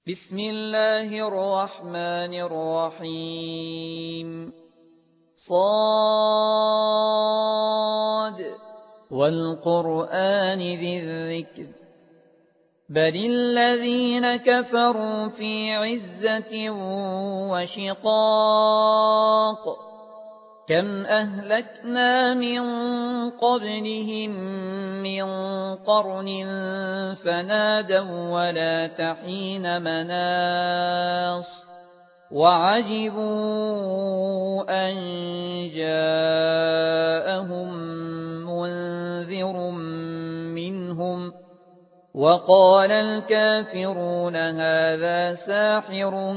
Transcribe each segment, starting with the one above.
بسم الله الرحمن الرحيم صاد والقرآن ذي الذكر بل الذين كفروا في عزة وشقاق كم أهلكنا من قبلهم من قرن فنادوا ولا تحين مناص وعجبوا أن جاءهم منذر منهم وقال الكافرون هذا ساحر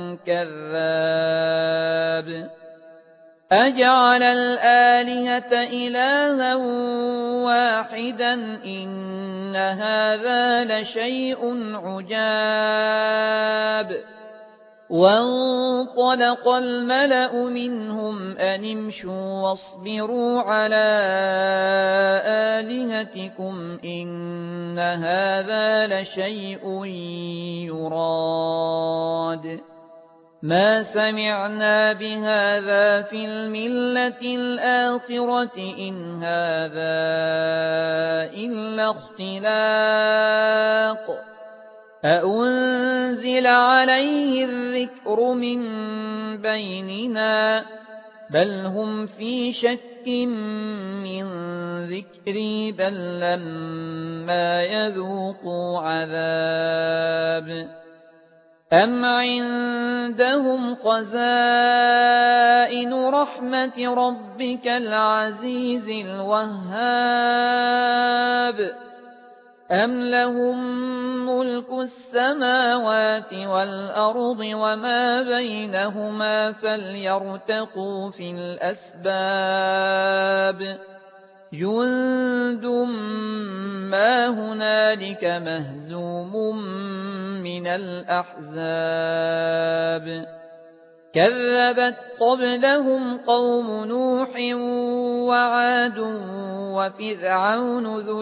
كذاب أجعل الآلهة إلها واحدا إن هذا لشيء عجاب وانطلق الملأ منهم أن امشوا واصبروا على آلهتكم إن هذا لشيء يراد ما سمعنا بهذا في الملة الآخرة إن هذا إلا اختلاق أأنزل عليه الذكر من بيننا بل هم في شك من ذكري بل لما يذوقوا عذاب أم عندهم خزائن رحمة ربك العزيز الوهاب أم لهم ملك السماوات والأرض وما بينهما فليرتقوا في الأسباب جند ما هنالك مهزوم من الأحزاب كذبت قبلهم قوم نوح وعاد وفرعون ذو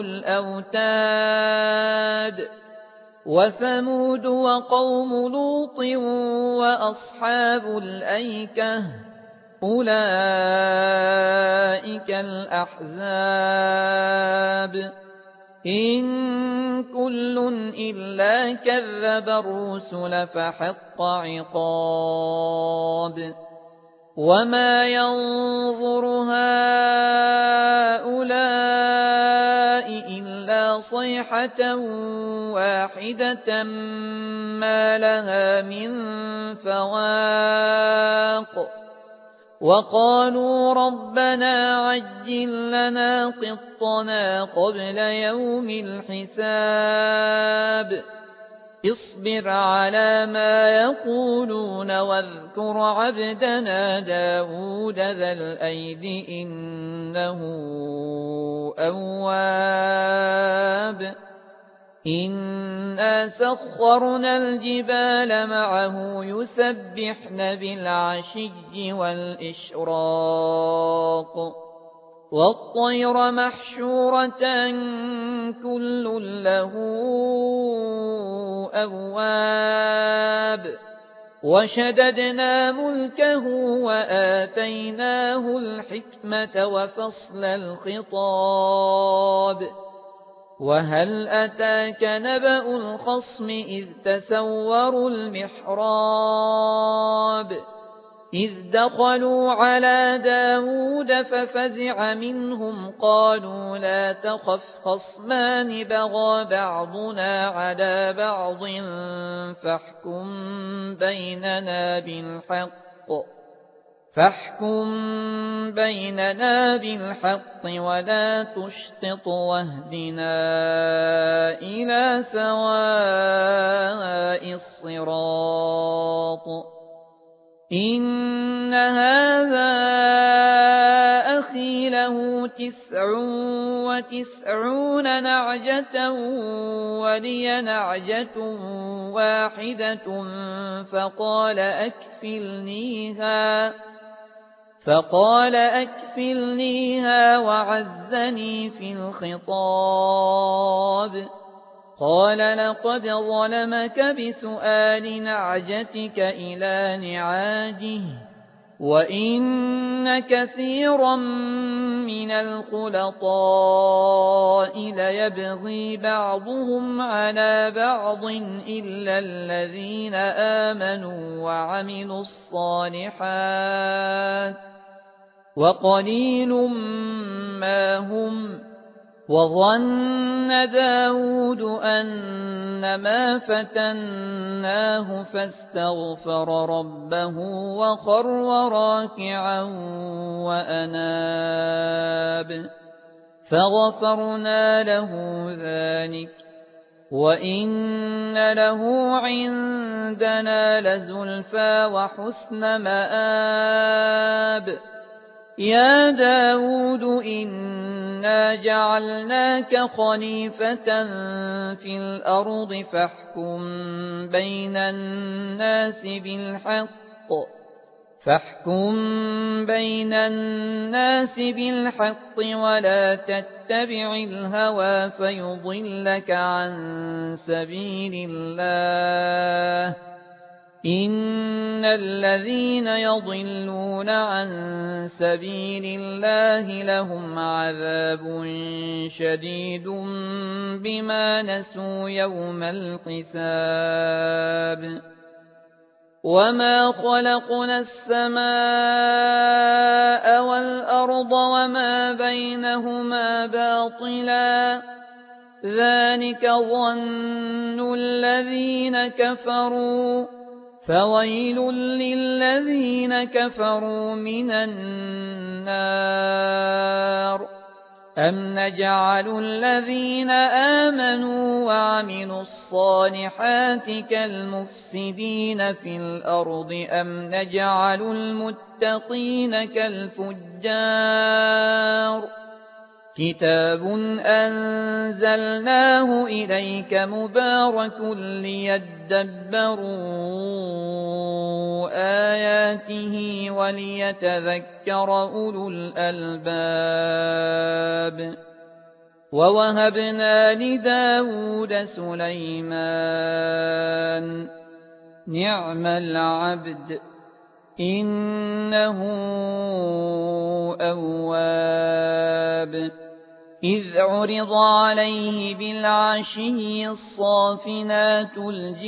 الأوتاد وثمود وقوم لوط وأصحاب الأيكة أولئك الأحزاب إن كل إلا كذب الرسل فحق عقاب وما ينظر هؤلاء إلا صيحة واحدة ما لها من فواق وقالوا ربنا عجل لنا قطنا قبل يوم الحساب اصبر على ما يقولون واذكر عبدنا داود ذا الأيد إنه أواب إنا سخرنا الجبال معه يسبحن بالعشي والإشراق والطير محشورة كل له أواب وشددنا ملكه وآتيناه الحكمة وفصل الخطاب وهل أتاك نبأ الخصم إذ تسوروا المحراب إذ دخلوا على داود ففزع منهم قالوا لا تخف خصمان بغى بعضنا على بعض فاحكم بيننا بالحق ولا تشطط واهدنا إلى سواء الصراط إن هذا أخي له 99 نعجة ولي نعجة واحدة فقال أكفلنيها وعزني في الخطاب قال لقد ظلمك بسؤال نعجتك إلى نعاجه وإن كثيرا من الخلطاء ليبغي بعضهم على بعض إلا الذين آمنوا وعملوا الصالحات وقليل ما هم وظن داود أنما فتناه فاستغفر ربه وخر راكعا وأناب فغفرنا له ذلك وإن له عندنا لزلفى وحسن مآب يا داود إنا جعلناك خليفة في الأرض فاحكم بين الناس بالحق ولا تتبع الهوى فيضلك عن سبيل الله إن الذين يضلون عن سبيل الله لهم عذاب شديد بما نسوا يوم الحساب وما خلقنا السماء والأرض وما بينهما باطلا ذلك ظن الذين كفروا فويل للذين كفروا من النار أم نجعل الذين آمنوا وعملوا الصالحات كالمفسدين في الأرض أم نجعل المتقين كالفجار كتاب أنزلناه إليك مبارك ليدبروا آياته وليتذكر أولو الألباب ووهبنا لداود سليمان نعم العبد إنه أواب إذ عرض عليه بالعشي الصافنات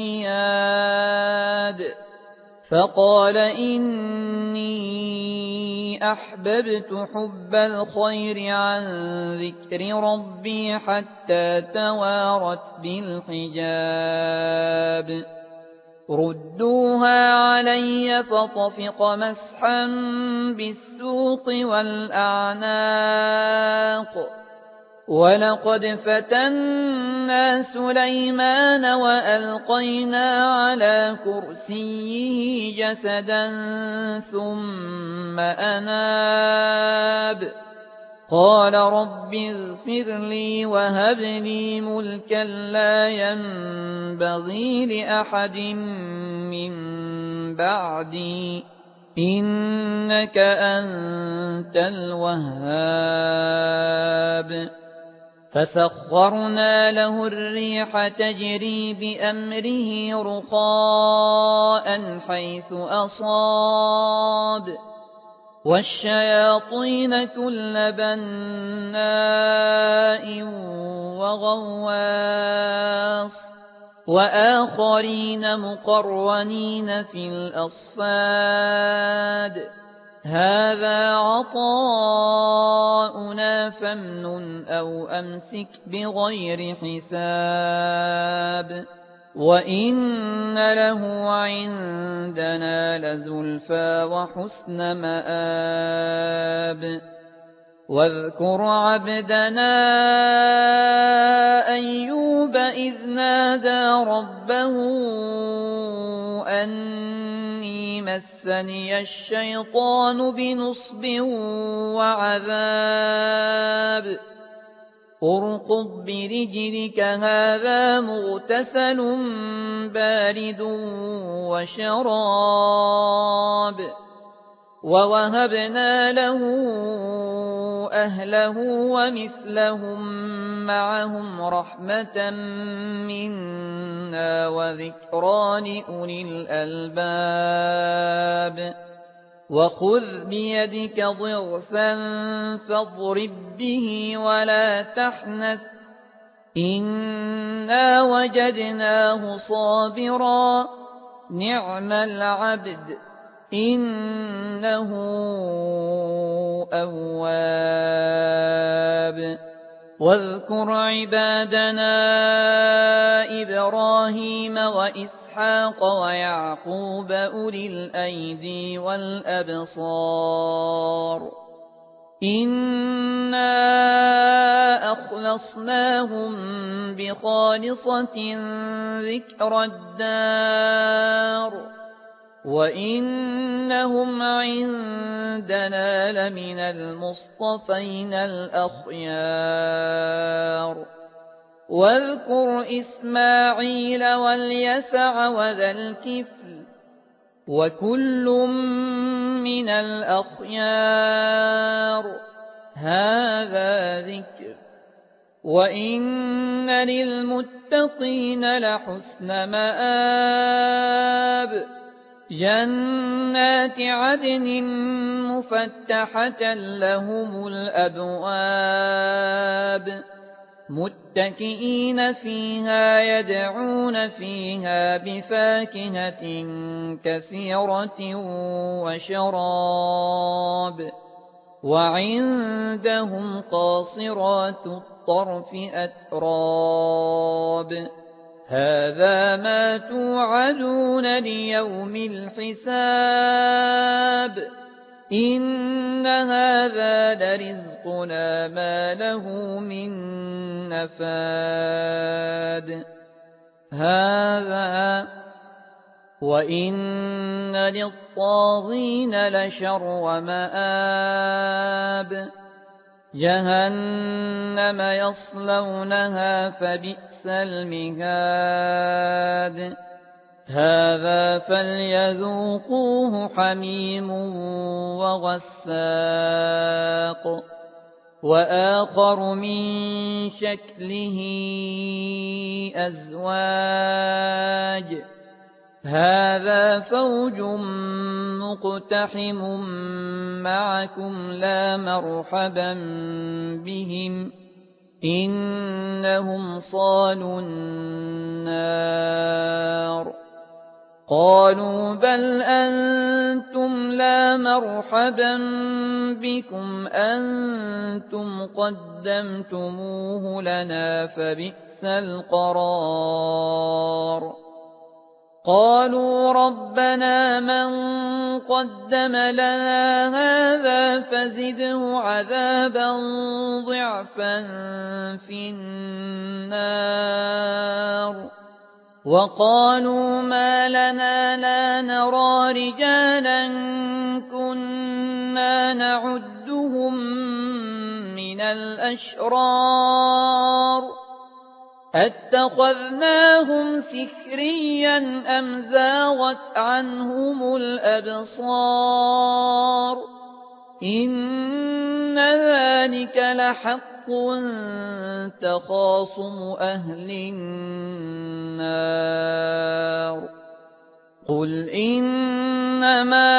الجياد فقال إني أحببت حب الخير عن ذكر ربي حتى توارت بالحجاب ردوها علي فطفق مسحا بالسوق والأعناق ولقد فتنا سليمان وألقينا على كرسيه جسدا ثم أناب قال رب اغفر لي وهب لي ملكا لا ينبغي لأحد من بعدي إنك أنت الوهاب فسخرنا له الريح تجري بأمره رخاء حيث أصاب والشياطين كل بناء وغواص وآخرين مقرنين في الأصفاد هذا عطاؤنا فامنن أو أمسك بغير حساب وإن له عندنا لزلفى وحسن مآب واذكر عبدنا أيوب إذ نادى ربه أني مسني الشيطان بنصب وعذاب اركض برجلك هذا مغتسل بارد وشراب ووهبنا له أهله ومثلهم معهم رحمة منا وذكرى لأولي الألباب وخذ بيدك ضغثا فاضرب به ولا تحنث إنا وجدناه صابرا نعم العبد إنه أواب واذكر عبادنا إبراهيم وإسحاق ويعقوب أولي الأيدي والأبصار إنا أخلصناهم بخالصة ذكر الدار وإنهم عندنا لمن المصطفين الأخيار واذكر إسماعيل واليسع وذا الكفل وكل من الأخيار هذا ذكر وإن للمتقين لحسن مآب جنات عدن مفتحة لهم الأبواب متكئين فيها يدعون فيها بفاكهة كثيرة وشراب وعندهم قاصرات الطرف أتراب هذا ما توعدون ليوم الحساب إن هذا لرزقنا ما له من نفاد هذا وإن للطاغين لشر مآب جهنم يصلونها فبئس المهاد هذا فليذوقوه حميم وغساق وآخر من شكله أزواج هذا فوج مقتحم معكم لا مرحبا بهم إنهم صالوا النار قالوا بل أنتم لا مرحبا بكم أنتم قدمتموه لنا فبئس القرار قالوا ربنا من قدم لنا هذا فزده عذابا ضعفا في النار وقالوا ما لنا لا نرى رجالا كنا نعدهم من الأشرار أتخذناهم سخريا أم زاغت عنهم الأبصار إن ذلك لحق تخاصم أهل النار قل إنما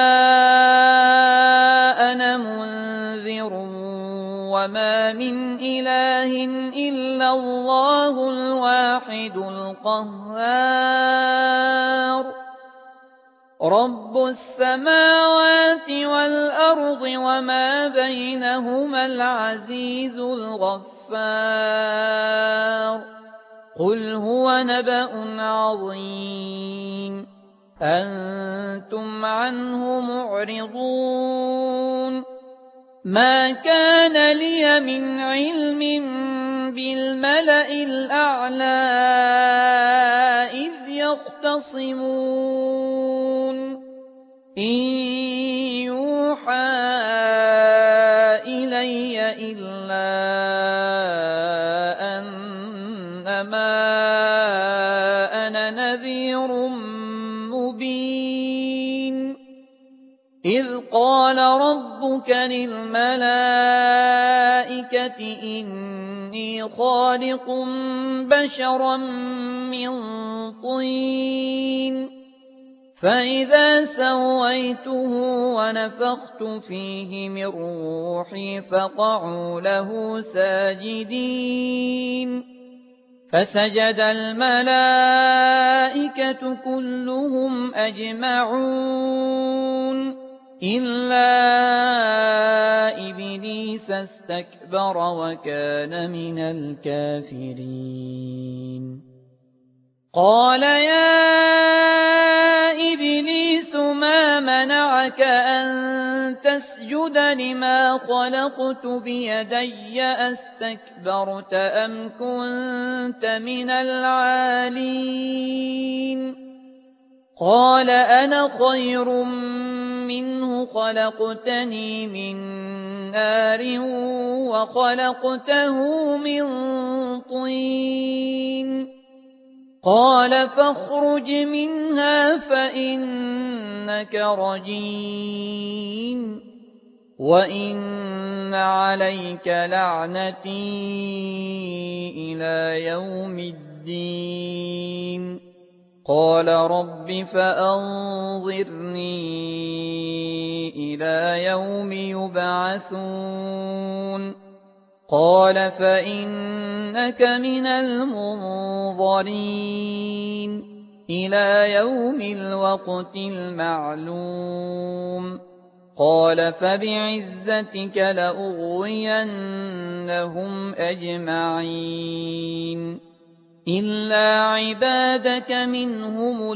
أنا منذر وما من إله إلا الله الواحد القهار رب السماوات والأرض وما بينهما العزيز الغفار قل هو نبأ عظيم أنتم عنه معرضون ما كان لي من علم بالملأ الأعلى إذ يختصمون إن يوحى إلي إلا أنما أنا نذير مبين إذ قال ربك للملائكة إني خالق بشرا من طين فإذا سويته ونفخت فيه من روحي فقعوا له ساجدين فسجد الملائكة كلهم أجمعون إلا إبليس استكبر وكان من الكافرين قال يا إبليس ما منعك أن تسجد لما خلقت بيدي أستكبرت أم كنت من العالين قال أنا خير منه خلقتني من نار وخلقته من طين قال فاخرج منها فإنك رجيم وإن عليك لعنتي إلى يوم الدين قال رب فأنظرني إلى يوم يبعثون قال فإنك من المنظرين إلى يوم الوقت المعلوم قال فبعزتك لأغوينهم أجمعين إلا عبادك منهم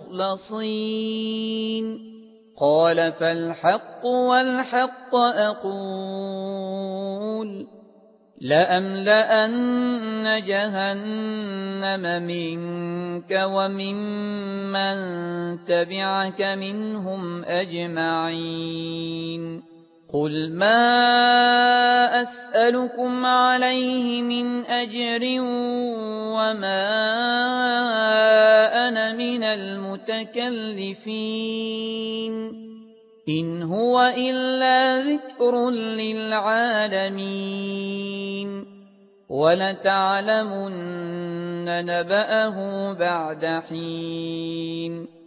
المخلصين قال فالحق والحق أقول لأملأن جهنم منك وممن تبعك منهم أجمعين قل ما أسألكم عليه من أجر وما أنا من المتكلفين إن هو إلا ذكر للعالمين ولتعلمن نبأه بعد حين